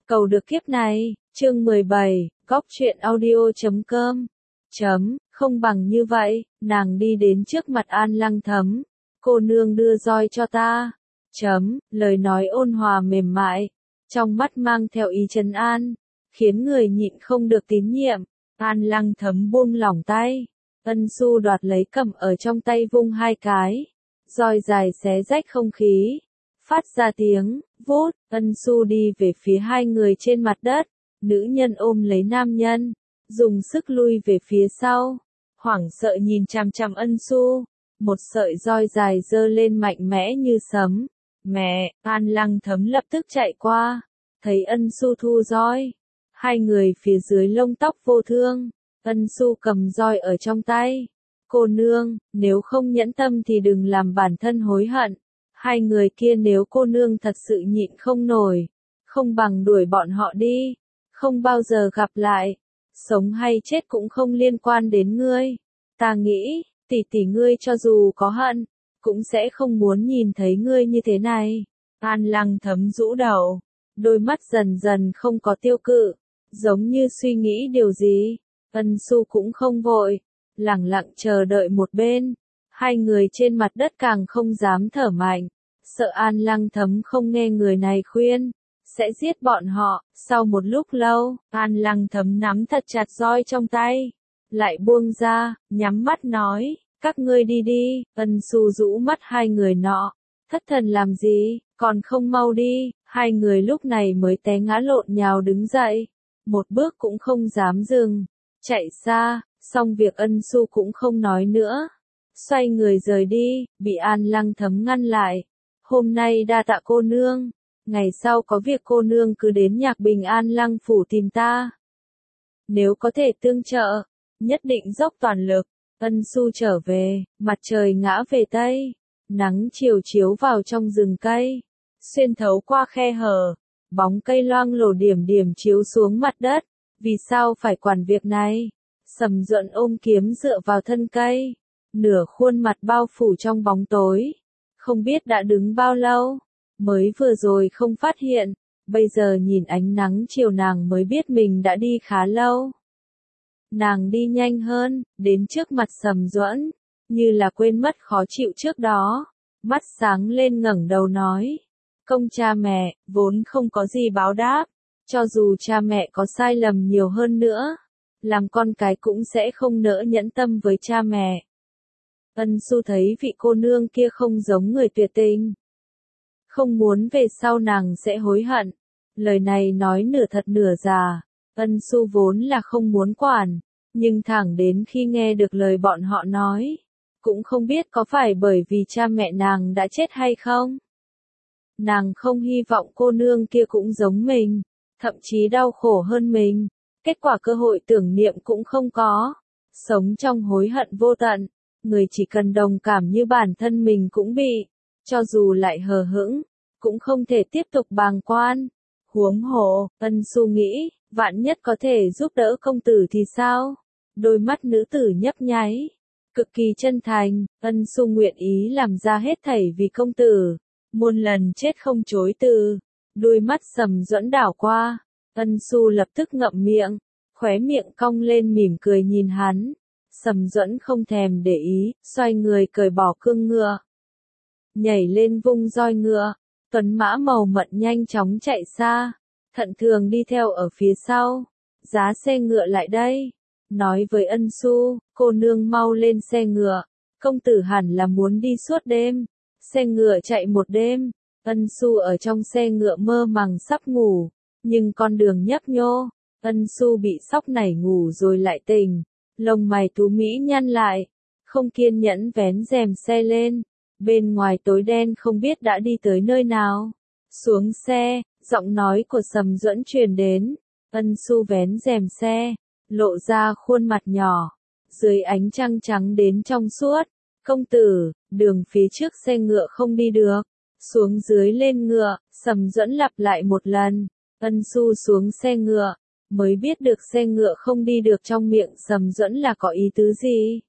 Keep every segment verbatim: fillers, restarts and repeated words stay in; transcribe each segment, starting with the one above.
Cầu được kiếp này, chương mười bảy, góc truyện audio chấm com. Chấm, không bằng như vậy, nàng đi đến trước mặt An Lăng Thấm. Cô nương đưa roi cho ta. Chấm, lời nói ôn hòa mềm mại, trong mắt mang theo ý trấn an, khiến người nhịn không được tín nhiệm. An Lăng Thấm buông lỏng tay. Ân Xu đoạt lấy cầm ở trong tay vung hai cái. Roi dài xé rách không khí. Phát ra tiếng, vút, Ân Xu đi về phía hai người trên mặt đất. Nữ nhân ôm lấy nam nhân, dùng sức lui về phía sau. Hoảng sợ nhìn chằm chằm Ân Xu. Một sợi roi dài giơ lên mạnh mẽ như sấm. Mẹ, An Lăng Thấm lập tức chạy qua. Thấy Ân Xu thu roi. Hai người phía dưới lông tóc vô thương. Ân Xu cầm roi ở trong tay. Cô nương, nếu không nhẫn tâm thì đừng làm bản thân hối hận. Hai người kia nếu cô nương thật sự nhịn không nổi, không bằng đuổi bọn họ đi, không bao giờ gặp lại, sống hay chết cũng không liên quan đến ngươi. Ta nghĩ, tỷ tỷ ngươi cho dù có hận, cũng sẽ không muốn nhìn thấy ngươi như thế này. An Lăng Thấm rũ đầu, đôi mắt dần dần không có tiêu cự, giống như suy nghĩ điều gì. Ân Xu cũng không vội, lẳng lặng chờ đợi một bên. Hai người trên mặt đất càng không dám thở mạnh, sợ An Lăng Thấm không nghe người này khuyên, sẽ giết bọn họ. Sau một lúc lâu, An Lăng Thấm nắm thật chặt roi trong tay, lại buông ra, nhắm mắt nói, các ngươi đi đi. Ân Xu rũ mắt hai người nọ, thất thần làm gì, còn không mau đi. Hai người lúc này mới té ngã lộn nhào đứng dậy, một bước cũng không dám dừng, chạy xa. Xong việc Ân Xu cũng không nói nữa, xoay người rời đi, bị An Lăng Thấm ngăn lại. Hôm nay đa tạ cô nương, ngày sau có việc cô nương cứ đến Nhạc Bình An Lăng phủ tìm ta. Nếu có thể tương trợ, nhất định dốc toàn lực. Ân Xu trở về, mặt trời ngã về tây, nắng chiều chiếu vào trong rừng cây, xuyên thấu qua khe hở, bóng cây loang lổ điểm điểm chiếu xuống mặt đất. Vì sao phải quản việc này? Sầm Duẫn ôm kiếm dựa vào thân cây, nửa khuôn mặt bao phủ trong bóng tối. Không biết đã đứng bao lâu, mới vừa rồi không phát hiện, bây giờ nhìn ánh nắng chiều nàng mới biết mình đã đi khá lâu. Nàng đi nhanh hơn, đến trước mặt Sầm Duẫn, như là quên mất khó chịu trước đó, mắt sáng lên ngẩng đầu nói, công cha mẹ, vốn không có gì báo đáp, cho dù cha mẹ có sai lầm nhiều hơn nữa, làm con cái cũng sẽ không nỡ nhẫn tâm với cha mẹ. Ân Xu thấy vị cô nương kia không giống người tuyệt tình, không muốn về sau nàng sẽ hối hận. Lời này nói nửa thật nửa giả. Ân Xu vốn là không muốn quản, nhưng thẳng đến khi nghe được lời bọn họ nói, cũng không biết có phải bởi vì cha mẹ nàng đã chết hay không. Nàng không hy vọng cô nương kia cũng giống mình, thậm chí đau khổ hơn mình. Kết quả cơ hội tưởng niệm cũng không có, sống trong hối hận vô tận. Người chỉ cần đồng cảm như bản thân mình cũng bị, cho dù lại hờ hững, cũng không thể tiếp tục bàng quan. Huống hồ, Ân Xu nghĩ, vạn nhất có thể giúp đỡ công tử thì sao? Đôi mắt nữ tử nhấp nháy, cực kỳ chân thành. Ân Xu nguyện ý làm ra hết thảy vì công tử, muôn lần chết không chối từ. Đôi mắt Sầm Duẫn đảo qua, Ân Xu lập tức ngậm miệng, khóe miệng cong lên mỉm cười nhìn hắn. Sầm Duẫn không thèm để ý, xoay người cởi bỏ cương ngựa, nhảy lên vung roi ngựa. Tuấn mã màu mận nhanh chóng chạy xa, Thận Thường đi theo ở phía sau. Giá xe ngựa lại đây, nói với Ân Xu, cô nương mau lên xe ngựa, công tử hẳn là muốn đi suốt đêm. Xe ngựa chạy một đêm, Ân Xu ở trong xe ngựa mơ màng sắp ngủ, nhưng con đường nhấp nhô, Ân Xu bị sóc nảy ngủ rồi lại tỉnh. Lông mày tú mỹ nhăn lại, không kiên nhẫn vén rèm xe lên. Bên ngoài tối đen không biết đã đi tới nơi nào. Xuống xe, giọng nói của Sầm Duẫn truyền đến. Ân Xu vén rèm xe, lộ ra khuôn mặt nhỏ, dưới ánh trăng trắng đến trong suốt. Công tử, đường phía trước xe ngựa không đi được. Xuống dưới lên ngựa, Sầm Duẫn lặp lại một lần. Ân Xu xuống xe ngựa, mới biết được xe ngựa không đi được trong miệng Sầm Duẫn là có ý tứ gì.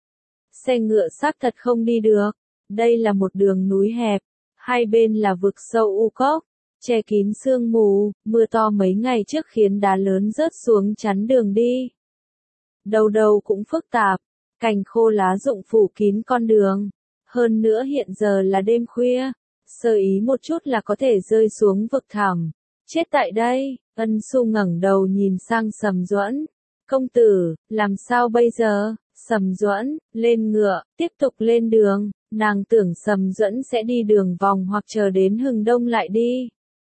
Xe ngựa xác thật không đi được. Đây là một đường núi hẹp, hai bên là vực sâu u cốc, che kín sương mù, mưa to mấy ngày trước khiến đá lớn rớt xuống chắn đường đi. Đầu đầu cũng phức tạp, cành khô lá rụng phủ kín con đường. Hơn nữa hiện giờ là đêm khuya, sơ ý một chút là có thể rơi xuống vực thẳm. Chết tại đây, Ân Xu ngẩng đầu nhìn sang Sầm Duẫn. Công tử, làm sao bây giờ? Sầm Duẫn, lên ngựa, tiếp tục lên đường. Nàng tưởng Sầm Duẫn sẽ đi đường vòng hoặc chờ đến hừng đông lại đi.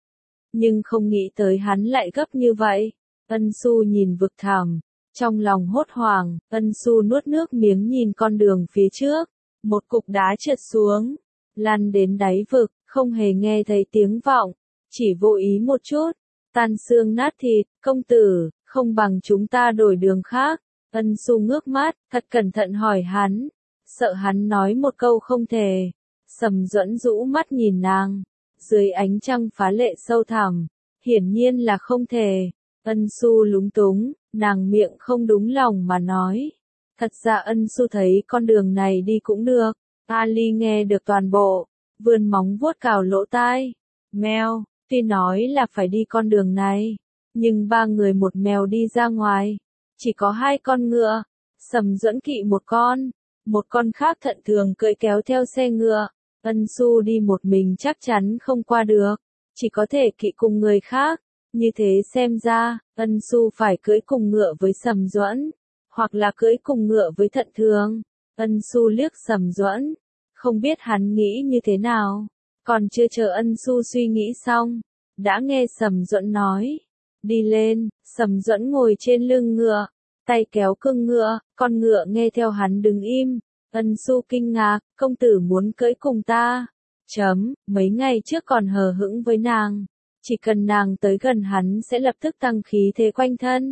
Nhưng không nghĩ tới hắn lại gấp như vậy. Ân Xu nhìn vực thẳm, trong lòng hốt hoảng, Ân Xu nuốt nước miếng nhìn con đường phía trước. Một cục đá trượt xuống, lăn đến đáy vực, không hề nghe thấy tiếng vọng, chỉ vô ý một chút, tan xương nát thịt. Công tử, không bằng chúng ta đổi đường khác. Ân Xu ngước mắt, thật cẩn thận hỏi hắn, sợ hắn nói một câu không thể. Sầm Duẫn rũ mắt nhìn nàng, dưới ánh trăng phá lệ sâu thẳm, hiển nhiên là không thể. Ân Xu lúng túng, nàng miệng không đúng lòng mà nói. Thật ra Ân Xu thấy con đường này đi cũng được. Ali nghe được toàn bộ, vươn móng vuốt cào lỗ tai. Mèo, tuy nói là phải đi con đường này, nhưng ba người một mèo đi ra ngoài, chỉ có hai con ngựa. Sầm Duẫn kỵ một con, một con khác thận thường cưỡi kéo theo xe ngựa. Ân Xu đi một mình chắc chắn không qua được, chỉ có thể kỵ cùng người khác. Như thế xem ra, Ân Xu phải cưỡi cùng ngựa với Sầm Duẫn, hoặc là cưỡi cùng ngựa với thận thường. Ân Xu liếc Sầm Duẫn, không biết hắn nghĩ như thế nào. Còn chưa chờ Ân Xu suy nghĩ xong, đã nghe Sầm Duẫn nói, đi lên. Sầm Duẫn ngồi trên lưng ngựa, tay kéo cương ngựa, con ngựa nghe theo hắn đứng im. Ân Xu kinh ngạc, công tử muốn cưỡi cùng ta. Chấm, mấy ngày trước còn hờ hững với nàng, chỉ cần nàng tới gần hắn sẽ lập tức tăng khí thế quanh thân.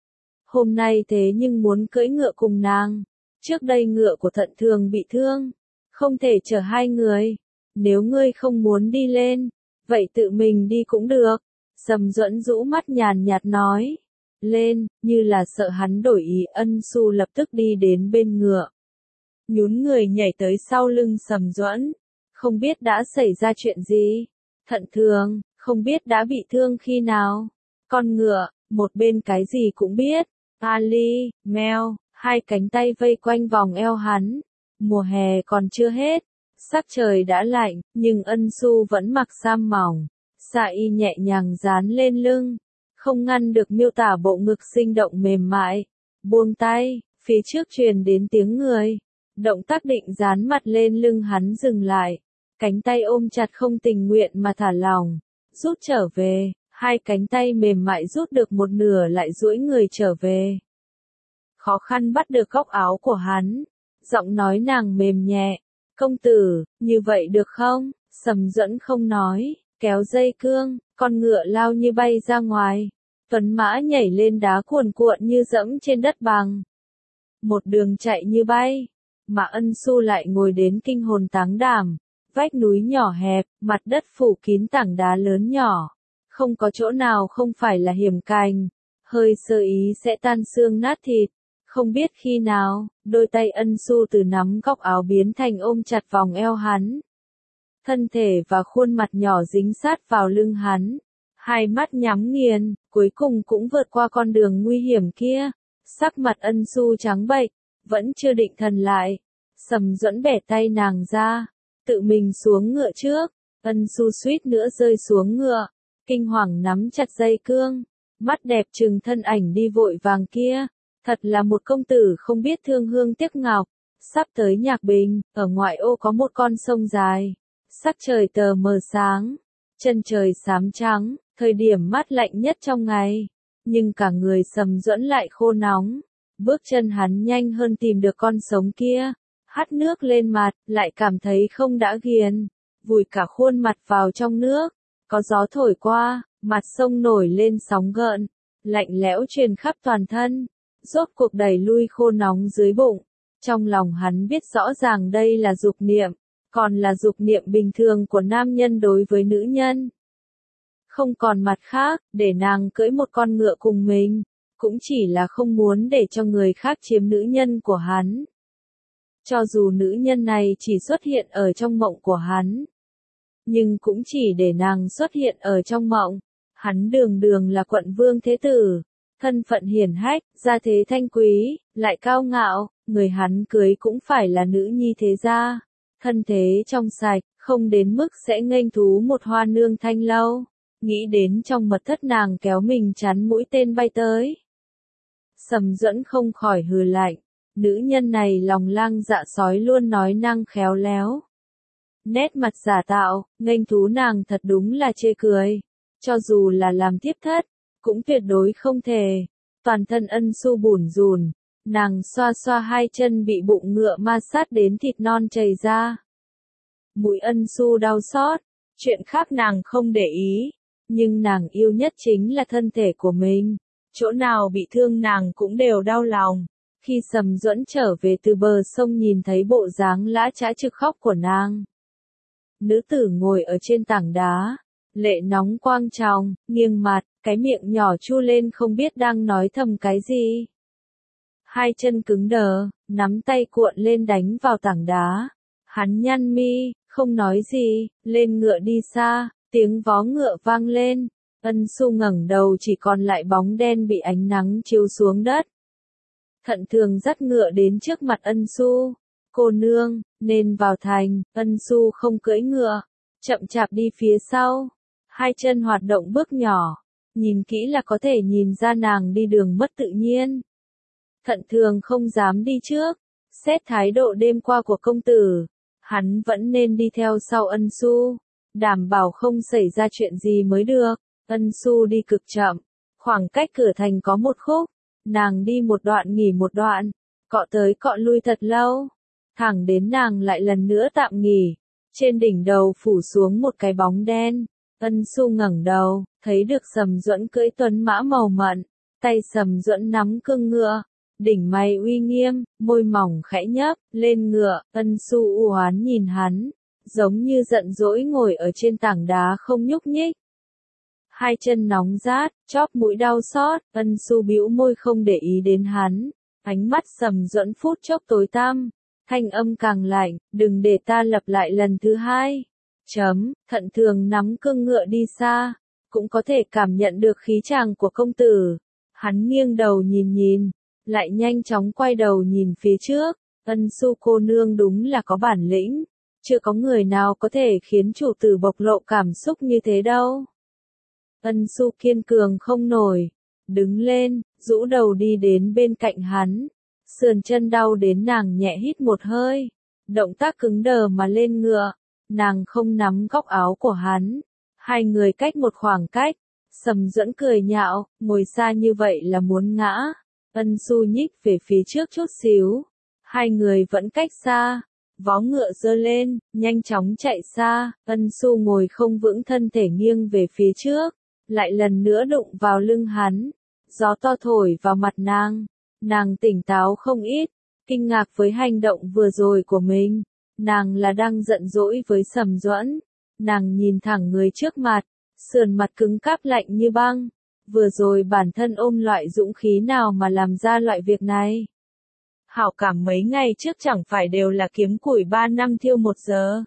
Hôm nay thế nhưng muốn cưỡi ngựa cùng nàng. Trước đây ngựa của thận thường bị thương, không thể chở hai người. Nếu ngươi không muốn đi lên, vậy tự mình đi cũng được. Sầm Duẫn rũ mắt nhàn nhạt nói. Lên, như là sợ hắn đổi ý. Ân Xu lập tức đi đến bên ngựa, nhún người nhảy tới sau lưng Sầm Duẫn. Không biết đã xảy ra chuyện gì. Thận thường, không biết đã bị thương khi nào. Con ngựa, một bên cái gì cũng biết. Ali, mèo, hai cánh tay vây quanh vòng eo hắn. Mùa hè còn chưa hết, sắc trời đã lạnh, nhưng Ân Xu vẫn mặc sam mỏng, sa y nhẹ nhàng dán lên lưng, không ngăn được miêu tả bộ ngực sinh động mềm mại. Buông tay, phía trước truyền đến tiếng người. Động tác định dán mặt lên lưng hắn dừng lại, cánh tay ôm chặt không tình nguyện mà thả lỏng, rút trở về. Hai cánh tay mềm mại rút được một nửa lại duỗi người trở về. Khó khăn bắt được góc áo của hắn, giọng nói nàng mềm nhẹ. Công tử, như vậy được không? Sầm Duẫn không nói, kéo dây cương, con ngựa lao như bay ra ngoài. Tuấn mã nhảy lên đá cuồn cuộn như dẫm trên đất bằng. Một đường chạy như bay, mà Ân Xu lại ngồi đến kinh hồn táng đảm. Vách núi nhỏ hẹp, mặt đất phủ kín tảng đá lớn nhỏ. Không có chỗ nào không phải là hiểm cành, hơi sơ ý sẽ tan xương nát thịt. Không biết khi nào, đôi tay Ân Xu từ nắm góc áo biến thành ôm chặt vòng eo hắn. Thân thể và khuôn mặt nhỏ dính sát vào lưng hắn. Hai mắt nhắm nghiền, cuối cùng cũng vượt qua con đường nguy hiểm kia. Sắc mặt Ân Xu trắng bệch, vẫn chưa định thần lại. Sầm Duẫn bẻ tay nàng ra, tự mình xuống ngựa trước. Ân Xu suýt nữa rơi xuống ngựa, kinh hoàng nắm chặt dây cương, mắt đẹp trừng thân ảnh đi vội vàng kia. Thật là một công tử không biết thương hương tiếc ngọc. Sắp tới Nhạc Bình, ở ngoại ô có một con sông dài. Sắc trời tờ mờ sáng, chân trời xám trắng, thời điểm mát lạnh nhất trong ngày. Nhưng cả người Sầm Duẫn lại khô nóng. Bước chân hắn nhanh hơn tìm được con sống kia. Hắt nước lên mặt, lại cảm thấy không đã ghiền. Vùi cả khuôn mặt vào trong nước. Có gió thổi qua, mặt sông nổi lên sóng gợn. Lạnh lẽo truyền khắp toàn thân. Rốt cuộc đẩy lui khô nóng dưới bụng. Trong lòng hắn biết rõ ràng đây là dục niệm, còn là dục niệm bình thường của nam nhân đối với nữ nhân. Không còn mặt khác, để nàng cưỡi một con ngựa cùng mình, cũng chỉ là không muốn để cho người khác chiếm nữ nhân của hắn. Cho dù nữ nhân này chỉ xuất hiện ở trong mộng của hắn. nhưng cũng chỉ để nàng xuất hiện ở trong mộng. Hắn đường đường là quận vương thế tử, thân phận hiển hách, gia thế thanh quý, lại cao ngạo, người hắn cưới cũng phải là nữ nhi thế gia, thân thế trong sạch, không đến mức sẽ nghênh thú một hoa nương thanh lâu. Nghĩ đến trong mật thất nàng kéo mình chắn mũi tên bay tới. Sầm Duẫn không khỏi hừ lạnh, nữ nhân này lòng lang dạ sói luôn nói năng khéo léo. Nét mặt giả tạo, nghênh thú nàng thật đúng là chê cười. Cho dù là làm tiếp thất, cũng tuyệt đối không thể. Toàn thân Ân Xu bủn rủn, nàng xoa xoa hai chân bị bụng ngựa ma sát đến thịt non chảy ra. Mũi Ân Xu đau xót, chuyện khác nàng không để ý, nhưng nàng yêu nhất chính là thân thể của mình. Chỗ nào bị thương nàng cũng đều đau lòng. Khi Sầm Duẫn trở về từ bờ sông nhìn thấy bộ dáng lã chã trực khóc của nàng. Nữ tử ngồi ở trên tảng đá, lệ nóng quang tròng, nghiêng mặt, cái miệng nhỏ chu lên không biết đang nói thầm cái gì. Hai chân cứng đờ, nắm tay cuộn lên đánh vào tảng đá. Hắn nhăn mi, không nói gì, lên ngựa đi xa, tiếng vó ngựa vang lên. Ân Xu ngẩng đầu chỉ còn lại bóng đen bị ánh nắng chiếu xuống đất. Thận Thường dắt ngựa đến trước mặt Ân Xu. Cô nương, nên vào thành. Ân Xu không cưỡi ngựa, chậm chạp đi phía sau. Hai chân hoạt động bước nhỏ, nhìn kỹ là có thể nhìn ra nàng đi đường mất tự nhiên. Thận Thường không dám đi trước, xét thái độ đêm qua của công tử, hắn vẫn nên đi theo sau Ân Xu, đảm bảo không xảy ra chuyện gì mới được. Ân Xu đi cực chậm, khoảng cách cửa thành có một khúc, nàng đi một đoạn nghỉ một đoạn, cọ tới cọ lui thật lâu, thẳng đến nàng lại lần nữa tạm nghỉ, trên đỉnh đầu phủ xuống một cái bóng đen. Ân Xu ngẩng đầu, thấy được Sầm Duẫn cưỡi tuấn mã màu mận, tay Sầm Duẫn nắm cương ngựa, đỉnh mày uy nghiêm, môi mỏng khẽ nhấp, lên ngựa. Ân Xu u oán nhìn hắn, giống như giận dỗi ngồi ở trên tảng đá không nhúc nhích. Hai chân nóng rát, chóp mũi đau xót, Ân Xu bĩu môi không để ý đến hắn, ánh mắt Sầm Duẫn phút chốc tối tăm, thanh âm càng lạnh, đừng để ta lặp lại lần thứ hai. Chấm, Thận Thường nắm cương ngựa đi xa, cũng có thể cảm nhận được khí chàng của công tử. Hắn nghiêng đầu nhìn nhìn, lại nhanh chóng quay đầu nhìn phía trước. Ân Xu cô nương đúng là có bản lĩnh, chưa có người nào có thể khiến chủ tử bộc lộ cảm xúc như thế đâu. Ân Xu kiên cường không nổi, đứng lên, rũ đầu đi đến bên cạnh hắn, sườn chân đau đến nàng nhẹ hít một hơi, động tác cứng đờ mà lên ngựa, nàng không nắm góc áo của hắn, hai người cách một khoảng cách. Sầm Duẫn cười nhạo, ngồi xa như vậy là muốn ngã. Ân Xu nhích về phía trước chút xíu, hai người vẫn cách xa, vó ngựa giơ lên, nhanh chóng chạy xa. Ân Xu ngồi không vững, thân thể nghiêng về phía trước, lại lần nữa đụng vào lưng hắn, gió to thổi vào mặt nàng, nàng tỉnh táo không ít, kinh ngạc với hành động vừa rồi của mình, nàng là đang giận dỗi với Sầm Duẫn, nàng nhìn thẳng người trước mặt, sườn mặt cứng cáp lạnh như băng, vừa rồi bản thân ôm loại dũng khí nào mà làm ra loại việc này. Hảo cảm mấy ngày trước chẳng phải đều là kiếm củi ba năm thiêu một giờ.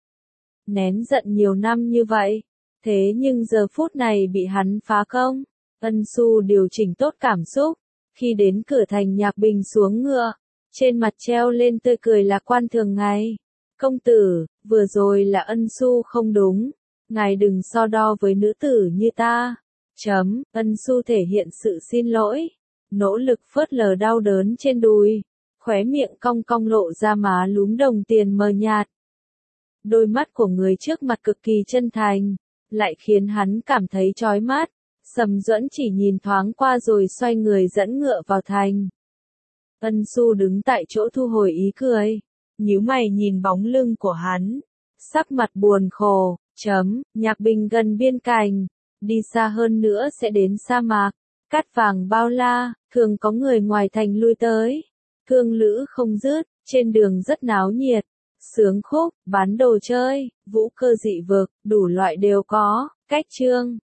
Nén giận nhiều năm như vậy, thế nhưng giờ phút này bị hắn phá công. Ân Xu điều chỉnh tốt cảm xúc, khi đến cửa thành Nhạc Bình xuống ngựa, trên mặt treo lên tươi cười lạc quan thường ngày. Công tử, vừa rồi là Ân Xu không đúng, ngài đừng so đo với nữ tử như ta. Chấm, Ân Xu thể hiện sự xin lỗi, nỗ lực phớt lờ đau đớn trên đùi, khóe miệng cong cong lộ ra má lúm đồng tiền mờ nhạt. Đôi mắt của người trước mặt cực kỳ chân thành, lại khiến hắn cảm thấy chói mắt. Sầm Duẫn chỉ nhìn thoáng qua rồi xoay người dẫn ngựa vào thành. Ân Xu đứng tại chỗ thu hồi ý cười, nhíu mày nhìn bóng lưng của hắn, sắc mặt buồn khổ. Chấm, Nhạc Bình gần biên cảnh, đi xa hơn nữa sẽ đến sa mạc, cát vàng bao la, thường có người ngoài thành lui tới, thương lữ không dứt, trên đường rất náo nhiệt, sướng khúc, bán đồ chơi, vũ cơ dị vực, đủ loại đều có. Cách chương